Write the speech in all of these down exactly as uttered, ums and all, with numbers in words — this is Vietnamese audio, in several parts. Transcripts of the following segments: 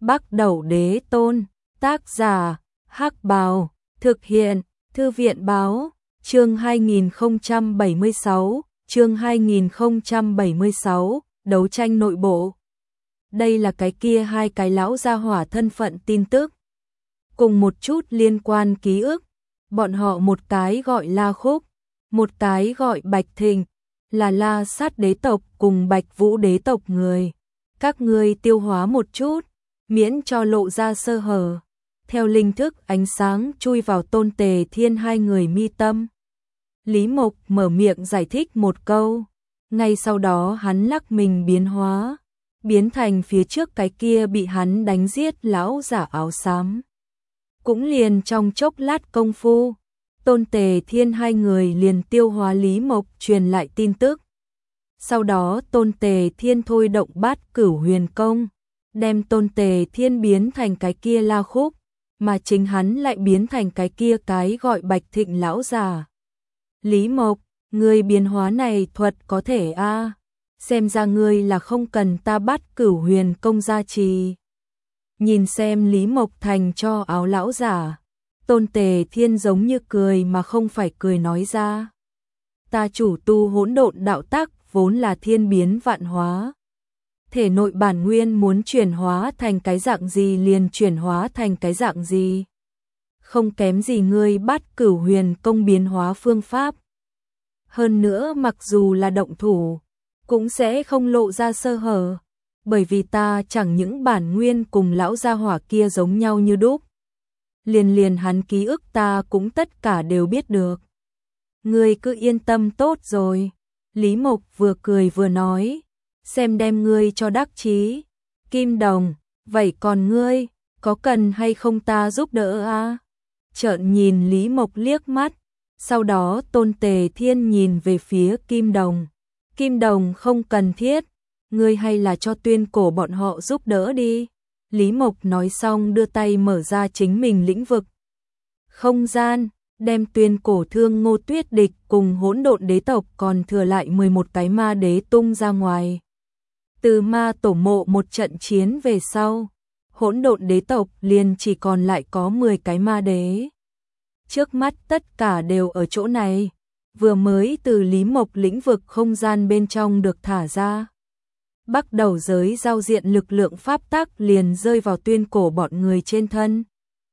Bắc Đẩu Đế Tôn, tác giả, Hắc Bào, thực hiện, Thư viện báo, chương hai nghìn không trăm bảy mươi sáu, chương hai nghìn không trăm bảy mươi sáu, đấu tranh nội bộ. Đây là cái kia hai cái lão gia hỏa thân phận tin tức. Cùng một chút liên quan ký ức, bọn họ một cái gọi La Khúc, một cái gọi Bạch Thịnh, là La Sát đế tộc cùng Bạch Vũ đế tộc người. Các ngươi tiêu hóa một chút, miễn cho lộ ra sơ hở. Theo linh thức ánh sáng chui vào Tôn Tề Thiên hai người mi tâm. Lý Mộc mở miệng giải thích một câu, ngay sau đó hắn lắc mình biến hóa, biến thành phía trước cái kia bị hắn đánh giết lão giả áo xám. Cũng liền trong chốc lát công phu, Tôn Tề Thiên hai người liền tiêu hóa Lý Mộc truyền lại tin tức. Sau đó Tôn Tề Thiên thôi động Bát Cửu Huyền Công, đem Tôn Tề Thiên biến thành cái kia La Khúc, mà chính hắn lại biến thành cái kia cái gọi Bạch Thịnh lão già. Lý Mộc, ngươi biến hóa này thuật có thể a? À? Xem ra ngươi là không cần ta Bát Cửu Huyền Công gia trì. Nhìn xem Lý Mộc thành cho áo lão giả, Tôn Tề Thiên giống như cười mà không phải cười nói ra. Ta chủ tu hỗn độn đạo tắc vốn là thiên biến vạn hóa. Thể nội bản nguyên muốn chuyển hóa thành cái dạng gì liền chuyển hóa thành cái dạng gì. Không kém gì ngươi Bát Cửu Huyền Công biến hóa phương pháp. Hơn nữa mặc dù là động thủ, cũng sẽ không lộ ra sơ hở. Bởi vì ta chẳng những bản nguyên cùng lão gia hỏa kia giống nhau như đúc. Liền liền hắn ký ức ta cũng tất cả đều biết được. Ngươi cứ yên tâm tốt rồi. Lý Mộc vừa cười vừa nói, xem đem ngươi cho đắc chí. Kim Đồng, vậy còn ngươi, có cần hay không ta giúp đỡ a? À? Trợn nhìn Lý Mộc liếc mắt, sau đó Tôn Tề Thiên nhìn về phía Kim Đồng. Kim Đồng không cần thiết, ngươi hay là cho Tuyên Cổ bọn họ giúp đỡ đi. Lý Mộc nói xong đưa tay mở ra chính mình lĩnh vực không gian, đem Tuyên Cổ Thương Ngô Tuyết Địch cùng hỗn độn đế tộc còn thừa lại mười một cái ma đế tung ra ngoài. Từ ma tổ mộ một trận chiến về sau, hỗn độn đế tộc liền chỉ còn lại có mười cái ma đế. Trước mắt tất cả đều ở chỗ này, vừa mới từ Lý Mộc lĩnh vực không gian bên trong được thả ra. Bắt đầu giới giao diện lực lượng pháp tắc liền rơi vào Tuyên Cổ bọn người trên thân.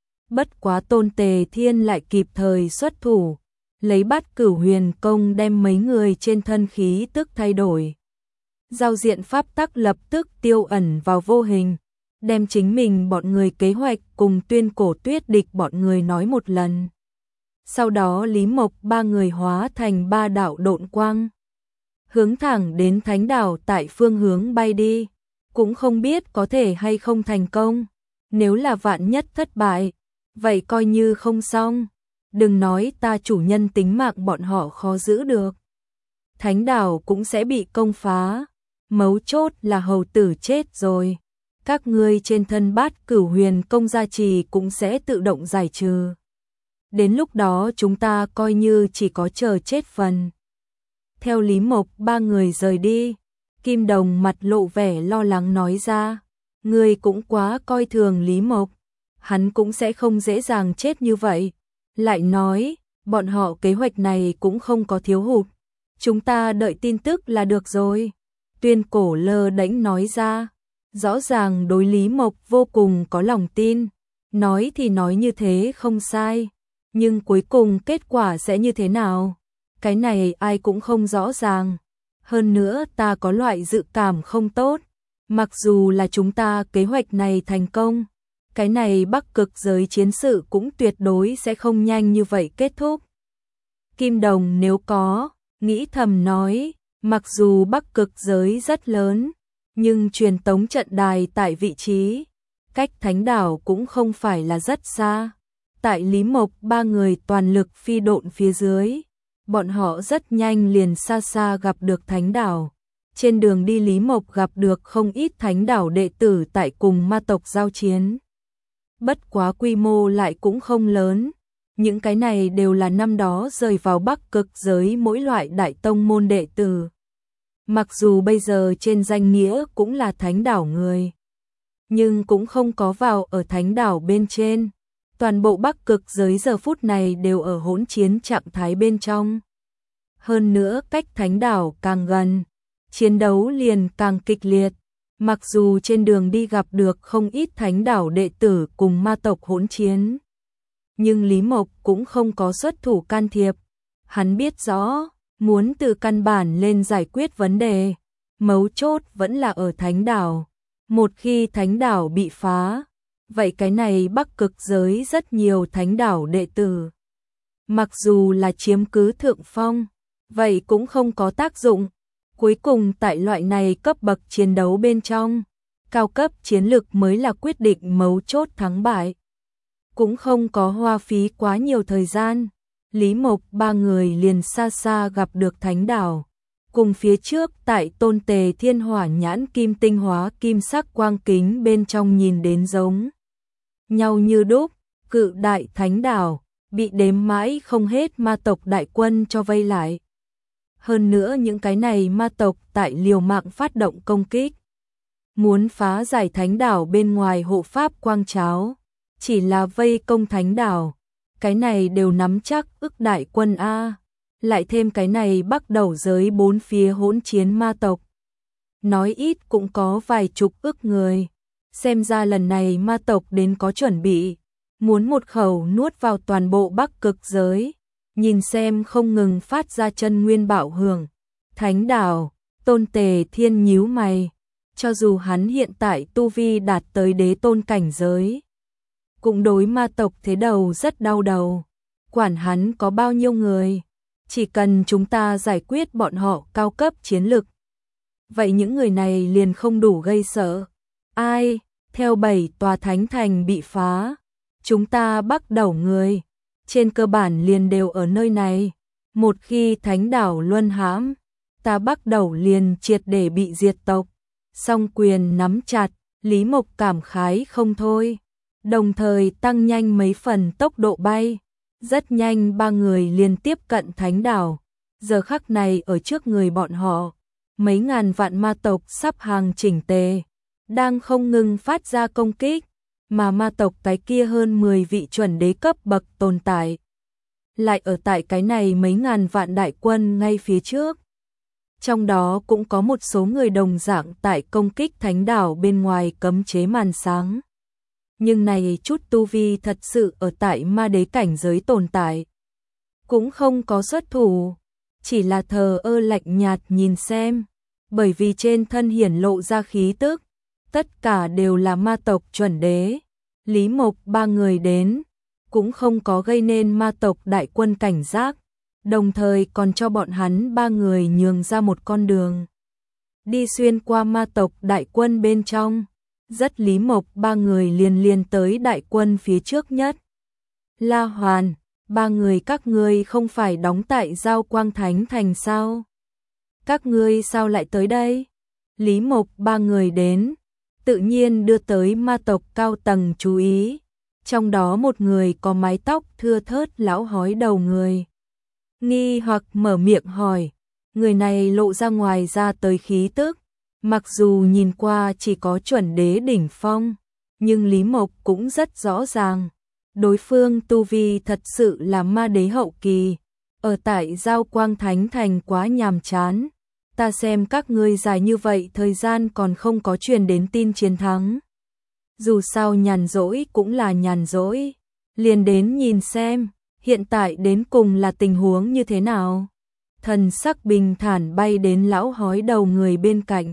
Bất quá Tôn Tề Thiên lại kịp thời xuất thủ, lấy Bát Cửu Huyền Công đem mấy người trên thân khí tức thay đổi. Giao diện pháp tắc lập tức tiêu ẩn vào vô hình, đem chính mình bọn người kế hoạch cùng Tuyên Cổ Tuyết Địch bọn người nói một lần. Sau đó Lý Mộc ba người hóa thành ba đạo độn quang, hướng thẳng đến thánh đảo tại phương hướng bay đi, cũng không biết có thể hay không thành công. Nếu là vạn nhất thất bại, vậy coi như không xong. Đừng nói ta chủ nhân tính mạng bọn họ khó giữ được, thánh đảo cũng sẽ bị công phá. Mấu chốt là hầu tử chết rồi, các ngươi trên thân Bát Cửu Huyền Công gia trì cũng sẽ tự động giải trừ. Đến lúc đó chúng ta coi như chỉ có chờ chết phần. Theo Lý Mộc ba người rời đi, Kim Đồng mặt lộ vẻ lo lắng nói ra, ngươi cũng quá coi thường Lý Mộc, hắn cũng sẽ không dễ dàng chết như vậy. Lại nói, bọn họ kế hoạch này cũng không có thiếu hụt, chúng ta đợi tin tức là được rồi. Tuyên Cổ lơ đễnh nói ra, rõ ràng đối Lý Mộc vô cùng có lòng tin, nói thì nói như thế không sai, nhưng cuối cùng kết quả sẽ như thế nào? Cái này ai cũng không rõ ràng. Hơn nữa ta có loại dự cảm không tốt. Mặc dù là chúng ta kế hoạch này thành công, cái này Bắc Cực giới chiến sự cũng tuyệt đối sẽ không nhanh như vậy kết thúc. Kim Đồng nếu có, nghĩ thầm nói, mặc dù Bắc Cực giới rất lớn, nhưng truyền tống trận đài tại vị trí, cách thánh đảo cũng không phải là rất xa. Tại Lý Mộc ba người toàn lực phi độn phía dưới, bọn họ rất nhanh liền xa xa gặp được thánh đảo. Trên đường đi Lý Mộc gặp được không ít thánh đảo đệ tử tại cùng ma tộc giao chiến. Bất quá quy mô lại cũng không lớn. Những cái này đều là năm đó rời vào Bắc Cực giới mỗi loại đại tông môn đệ tử. Mặc dù bây giờ trên danh nghĩa cũng là thánh đảo người, nhưng cũng không có vào ở thánh đảo bên trên. Toàn bộ Bắc Cực giới giờ phút này đều ở hỗn chiến trạng thái bên trong. Hơn nữa cách thánh đảo càng gần, chiến đấu liền càng kịch liệt. Mặc dù trên đường đi gặp được không ít thánh đảo đệ tử cùng ma tộc hỗn chiến, nhưng Lý Mộc cũng không có xuất thủ can thiệp. Hắn biết rõ, muốn từ căn bản lên giải quyết vấn đề, mấu chốt vẫn là ở thánh đảo. Một khi thánh đảo bị phá, vậy cái này Bắc Cực giới rất nhiều thánh đảo đệ tử, mặc dù là chiếm cứ thượng phong, vậy cũng không có tác dụng. Cuối cùng tại loại này cấp bậc chiến đấu bên trong, cao cấp chiến lực mới là quyết định mấu chốt thắng bại. Cũng không có hoa phí quá nhiều thời gian, Lý Mộc ba người liền xa xa gặp được thánh đảo. Cùng phía trước tại Tôn Tề Thiên Hỏa Nhãn Kim Tinh Hóa Kim Sắc Quang Kính bên trong nhìn đến giống nhau như đúc, cự đại thánh đảo, bị đếm mãi không hết ma tộc đại quân cho vây lại. Hơn nữa những cái này ma tộc tại liều mạng phát động công kích, muốn phá giải thánh đảo bên ngoài hộ pháp quang cháo, chỉ là vây công thánh đảo, cái này đều nắm chắc ức đại quân A. Lại thêm cái này bắt đầu giới bốn phía hỗn chiến ma tộc, nói ít cũng có vài chục ức người. Xem ra lần này ma tộc đến có chuẩn bị, muốn một khẩu nuốt vào toàn bộ Bắc Cực giới. Nhìn xem không ngừng phát ra chân nguyên bạo hưởng, thánh đảo, Tôn Tề Thiên nhíu mày, cho dù hắn hiện tại tu vi đạt tới đế tôn cảnh giới, cũng đối ma tộc thế đầu rất đau đầu. Quản hắn có bao nhiêu người, chỉ cần chúng ta giải quyết bọn họ cao cấp chiến lực, vậy những người này liền không đủ gây sợ. Ai, theo bảy tòa thánh thành bị phá, chúng ta bắt đầu người, trên cơ bản liền đều ở nơi này. Một khi thánh đảo luân hãm, ta bắt đầu liền triệt để bị diệt tộc. Song quyền nắm chặt, Lý Mộc cảm khái không thôi, đồng thời tăng nhanh mấy phần tốc độ bay. Rất nhanh ba người liền tiếp cận thánh đảo. Giờ khắc này ở trước người bọn họ, mấy ngàn vạn ma tộc sắp hàng chỉnh tề, đang không ngừng phát ra công kích, mà ma tộc cái kia hơn mười vị chuẩn đế cấp bậc tồn tại, lại ở tại cái này mấy ngàn vạn đại quân ngay phía trước. Trong đó cũng có một số người đồng dạng tại công kích thánh đảo bên ngoài cấm chế màn sáng. Nhưng này chút tu vi thật sự ở tại ma đế cảnh giới tồn tại, cũng không có xuất thủ, chỉ là thờ ơ lạnh nhạt nhìn xem, bởi vì trên thân hiển lộ ra khí tức, tất cả đều là ma tộc chuẩn đế. Lý Mộc ba người đến, cũng không có gây nên ma tộc đại quân cảnh giác, đồng thời còn cho bọn hắn ba người nhường ra một con đường, đi xuyên qua ma tộc đại quân bên trong. Rất Lý Mộc ba người liền liền tới đại quân phía trước nhất. La Hoàn, ba người các ngươi không phải đóng tại Giao Quang Thánh Thành sao? Các ngươi sao lại tới đây? Lý Mộc ba người đến, tự nhiên đưa tới ma tộc cao tầng chú ý. Trong đó một người có mái tóc thưa thớt lão hói đầu người, nghi hoặc mở miệng hỏi, người này lộ ra ngoài ra tới khí tức. Mặc dù nhìn qua chỉ có chuẩn đế đỉnh phong, nhưng Lý Mộc cũng rất rõ ràng, đối phương tu vi thật sự là ma đế hậu kỳ, ở tại Giao Quang Thánh Thành quá nhàm chán. Ta xem các ngươi dài như vậy thời gian còn không có truyền đến tin chiến thắng. Dù sao nhàn rỗi cũng là nhàn rỗi, liền đến nhìn xem, hiện tại đến cùng là tình huống như thế nào. Thần sắc bình thản bay đến lão hói đầu người bên cạnh.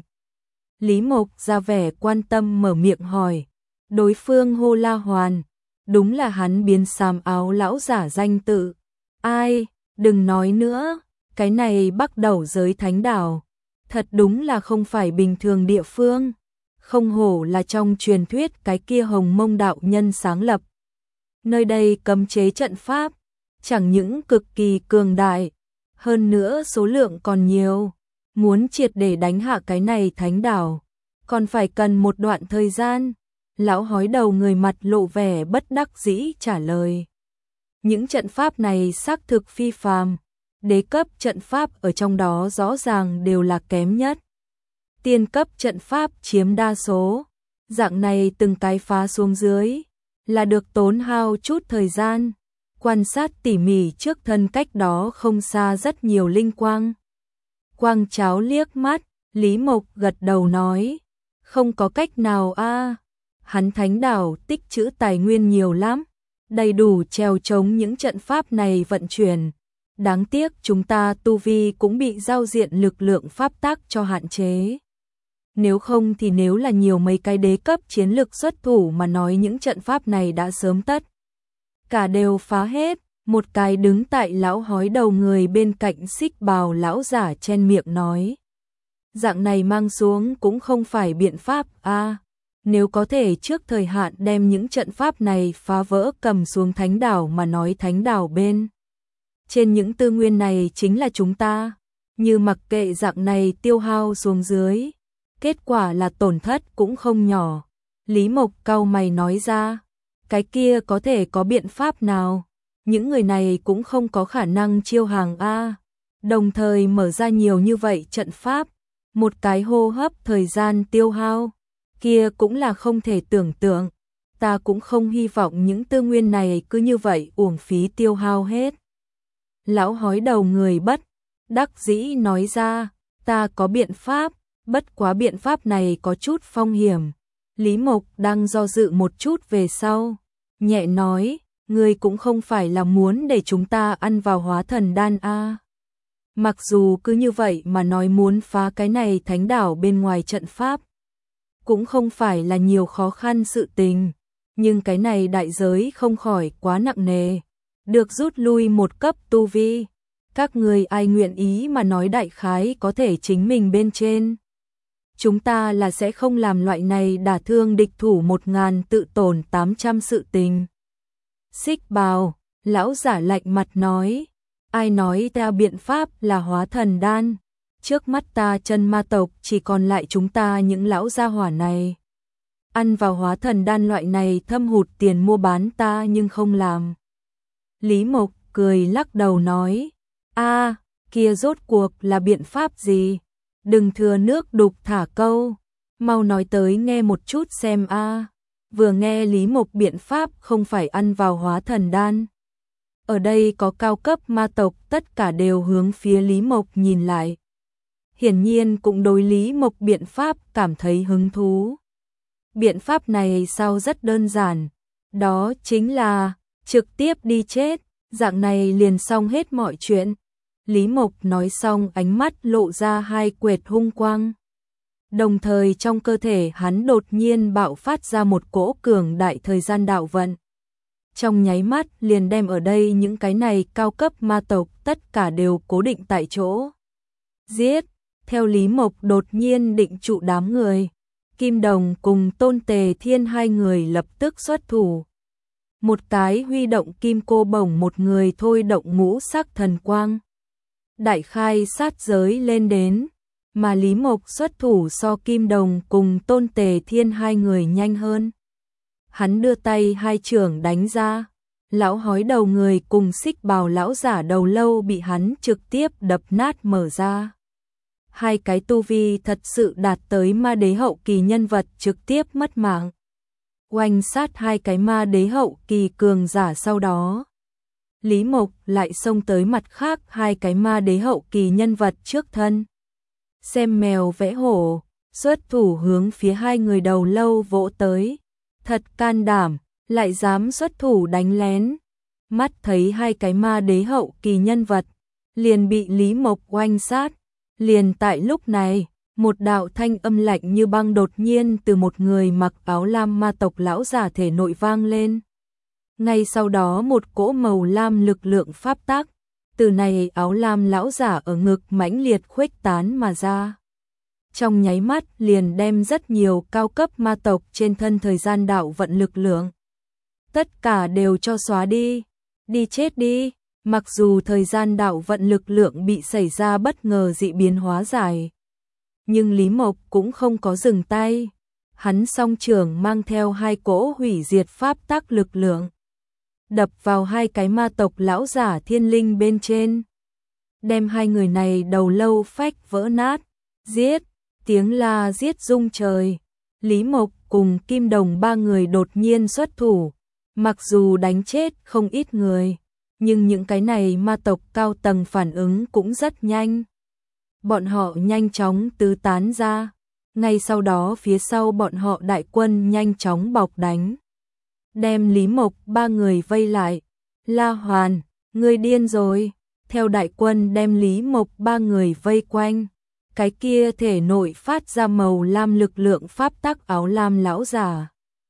Lý Mộc ra vẻ quan tâm mở miệng hỏi, đối phương hô La Hoàn, đúng là hắn biến xàm áo lão giả danh tự. Ai, đừng nói nữa, cái này bắt đầu giới thánh đảo, thật đúng là không phải bình thường địa phương, không hổ là trong truyền thuyết cái kia Hồng Mông đạo nhân sáng lập. Nơi đây cấm chế trận pháp, chẳng những cực kỳ cường đại, hơn nữa số lượng còn nhiều. Muốn triệt để đánh hạ cái này thánh đảo, còn phải cần một đoạn thời gian. Lão hói đầu người mặt lộ vẻ bất đắc dĩ trả lời. Những trận pháp này xác thực phi phàm, đế cấp trận pháp ở trong đó rõ ràng đều là kém nhất. Tiên cấp trận pháp chiếm đa số, Dạng này từng cái phá xuống dưới, là được tốn hao chút thời gian, quan sát tỉ mỉ trước thân cách đó không xa rất nhiều linh quang. Quang cháo liếc mắt, Lý Mộc gật đầu nói, không có cách nào a, hắn thánh đảo tích trữ tài nguyên nhiều lắm, đầy đủ treo chống những trận pháp này vận chuyển. Đáng tiếc chúng ta tu vi cũng bị giao diện lực lượng pháp tắc cho hạn chế. Nếu không thì nếu là nhiều mấy cái đế cấp chiến lực xuất thủ mà nói những trận pháp này đã sớm tất cả đều phá hết. Một cái đứng tại lão hói đầu người bên cạnh xích bào lão giả chen miệng nói. Dạng này mang xuống cũng không phải biện pháp a, à, nếu có thể trước thời hạn đem những trận pháp này phá vỡ cầm xuống thánh đảo mà nói thánh đảo bên trên những tư nguyên này chính là chúng ta, như mặc kệ dạng này tiêu hao xuống dưới, kết quả là tổn thất cũng không nhỏ. Lý Mộc cau mày nói ra, cái kia có thể có biện pháp nào? Những người này cũng không có khả năng chiêu hàng a, đồng thời mở ra nhiều như vậy trận pháp, một cái hô hấp thời gian tiêu hao, kia cũng là không thể tưởng tượng. Ta cũng không hy vọng những tư nguyên này cứ như vậy uổng phí tiêu hao hết. Lão hói đầu người bất đắc dĩ nói ra, ta có biện pháp, bất quá biện pháp này có chút phong hiểm. Lý Mộc đang do dự một chút về sau, nhẹ nói, ngươi cũng không phải là muốn để chúng ta ăn vào hóa thần đan a. Mặc dù cứ như vậy mà nói muốn phá cái này thánh đảo bên ngoài trận pháp, cũng không phải là nhiều khó khăn sự tình, nhưng cái này đại giới không khỏi quá nặng nề, được rút lui một cấp tu vi. Các người ai nguyện ý mà nói đại khái có thể chính mình bên trên. Chúng ta là sẽ không làm loại này đả thương địch thủ một ngàn tự tổn tám trăm sự tình. Xích bào, lão giả lạnh mặt nói, ai nói ta biện pháp là hóa thần đan, trước mắt ta chân ma tộc chỉ còn lại chúng ta những lão gia hỏa này. Ăn vào hóa thần đan loại này thâm hụt tiền mua bán ta nhưng không làm. Lý Mộc cười lắc đầu nói, a, kia rốt cuộc là biện pháp gì? Đừng thừa nước đục thả câu, mau nói tới nghe một chút xem a. Vừa nghe Lý Mộc biện pháp không phải ăn vào hóa thần đan. Ở đây có cao cấp ma tộc tất cả đều hướng phía Lý Mộc nhìn lại. Hiển nhiên cũng đối Lý Mộc biện pháp cảm thấy hứng thú. Biện pháp này sao rất đơn giản, đó chính là trực tiếp đi chết, dạng này liền xong hết mọi chuyện. Lý Mộc nói xong ánh mắt lộ ra hai quệt hung quang. Đồng thời trong cơ thể hắn đột nhiên bạo phát ra một cỗ cường đại thời gian đạo vận. Trong nháy mắt liền đem ở đây những cái này cao cấp ma tộc tất cả đều cố định tại chỗ. Giết, theo Lý Mộc đột nhiên định trụ đám người. Kim Đồng cùng Tôn Tề Thiên hai người lập tức xuất thủ. Một cái huy động kim cô bổng, một người thôi động ngũ sắc thần quang. Đại khai sát giới lên đến, mà Lý Mộc xuất thủ so Kim Đồng cùng Tôn Tề Thiên hai người nhanh hơn. Hắn đưa tay hai chưởng đánh ra, lão hói đầu người cùng xích bào lão giả đầu lâu bị hắn trực tiếp đập nát mở ra. Hai cái tu vi thật sự đạt tới ma đế hậu kỳ nhân vật trực tiếp mất mạng. Oanh sát hai cái ma đế hậu kỳ cường giả sau đó. Lý Mộc lại xông tới mặt khác hai cái ma đế hậu kỳ nhân vật trước thân. Xem mèo vẽ hổ, xuất thủ hướng phía hai người đầu lâu vỗ tới. Thật can đảm, lại dám xuất thủ đánh lén. Mắt thấy hai cái ma đế hậu kỳ nhân vật, liền bị Lý Mộc oanh sát. Liền tại lúc này, một đạo thanh âm lạnh như băng đột nhiên từ một người mặc áo lam ma tộc lão giả thể nội vang lên. Ngay sau đó một cỗ màu lam lực lượng pháp tắc, từ này áo lam lão giả ở ngực mãnh liệt khuếch tán mà ra. Trong nháy mắt liền đem rất nhiều cao cấp ma tộc trên thân thời gian đạo vận lực lượng. Tất cả đều cho xóa đi, đi chết đi. Mặc dù thời gian đạo vận lực lượng bị xảy ra bất ngờ dị biến hóa giải, nhưng Lý Mộc cũng không có dừng tay. Hắn song trường mang theo hai cỗ hủy diệt pháp tắc lực lượng, đập vào hai cái ma tộc lão giả thiên linh bên trên, đem hai người này đầu lâu phách vỡ nát. Giết, tiếng la giết rung trời. Lý Mộc cùng Kim Đồng ba người đột nhiên xuất thủ, mặc dù đánh chết không ít người, nhưng những cái này ma tộc cao tầng phản ứng cũng rất nhanh. Bọn họ nhanh chóng tứ tán ra, ngay sau đó phía sau bọn họ đại quân nhanh chóng bọc đánh, đem Lý Mộc ba người vây lại. La Hoàn, ngươi điên rồi. Theo đại quân đem Lý Mộc ba người vây quanh, cái kia thể nội phát ra màu lam lực lượng pháp tắc áo lam lão giả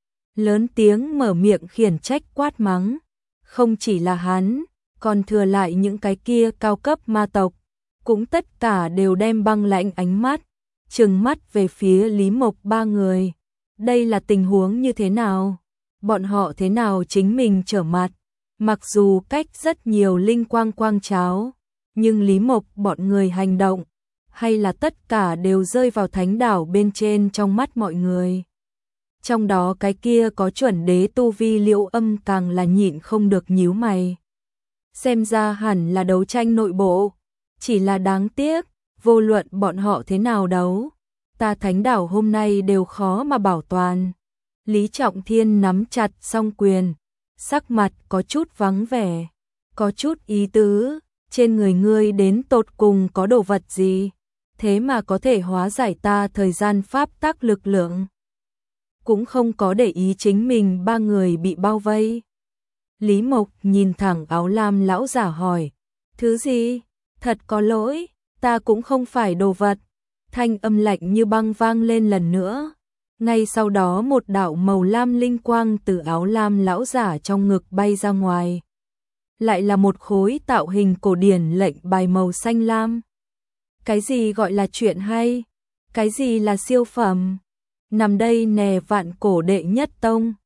lớn tiếng mở miệng khiển trách quát mắng. Không chỉ là hắn, còn thừa lại những cái kia cao cấp ma tộc, cũng tất cả đều đem băng lãnh ánh mắt, trừng mắt về phía Lý Mộc ba người. Đây là tình huống như thế nào? Bọn họ thế nào chính mình trở mặt? Mặc dù cách rất nhiều linh quang quang cháo, nhưng Lý Mộc bọn người hành động, hay là tất cả đều rơi vào thánh đảo bên trên trong mắt mọi người. Trong đó cái kia có chuẩn đế tu vi Liễu Âm càng là nhịn không được nhíu mày. Xem ra hẳn là đấu tranh nội bộ, chỉ là đáng tiếc, vô luận bọn họ thế nào đấu, ta thánh đảo hôm nay đều khó mà bảo toàn. Lý Trọng Thiên nắm chặt song quyền, sắc mặt có chút vắng vẻ, có chút ý tứ, trên người ngươi đến tột cùng có đồ vật gì, thế mà có thể hóa giải ta thời gian pháp tắc lực lượng. Cũng không có để ý chính mình ba người bị bao vây. Lý Mộc nhìn thẳng áo lam lão giả hỏi, thứ gì? Thật có lỗi, ta cũng không phải đồ vật. Thanh âm lạnh như băng vang lên lần nữa. Ngay sau đó một đạo màu lam linh quang từ áo lam lão giả trong ngực bay ra ngoài. Lại là một khối tạo hình cổ điển lệnh bài màu xanh lam. Cái gì gọi là chuyện hay? Cái gì là siêu phẩm? Nằm đây nè vạn cổ đệ nhất tông.